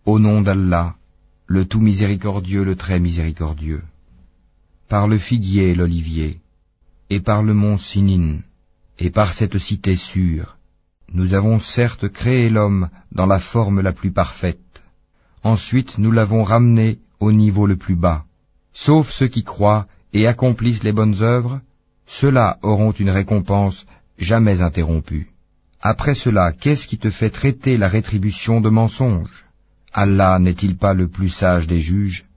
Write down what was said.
Au nom d'Allah, le tout miséricordieux, le très miséricordieux. Par le figuier et l'olivier, et par le mont Sinin, et par cette cité sûre, nous avons certes créé l'homme dans la forme la plus parfaite. Ensuite nous l'avons ramené au niveau le plus bas. Sauf ceux qui croient et accomplissent les bonnes œuvres, ceux-là auront une récompense jamais interrompue. Après cela, qu'est-ce qui te fait traiter la rétribution de mensonge? Allah n'est-il pas le plus sage des juges?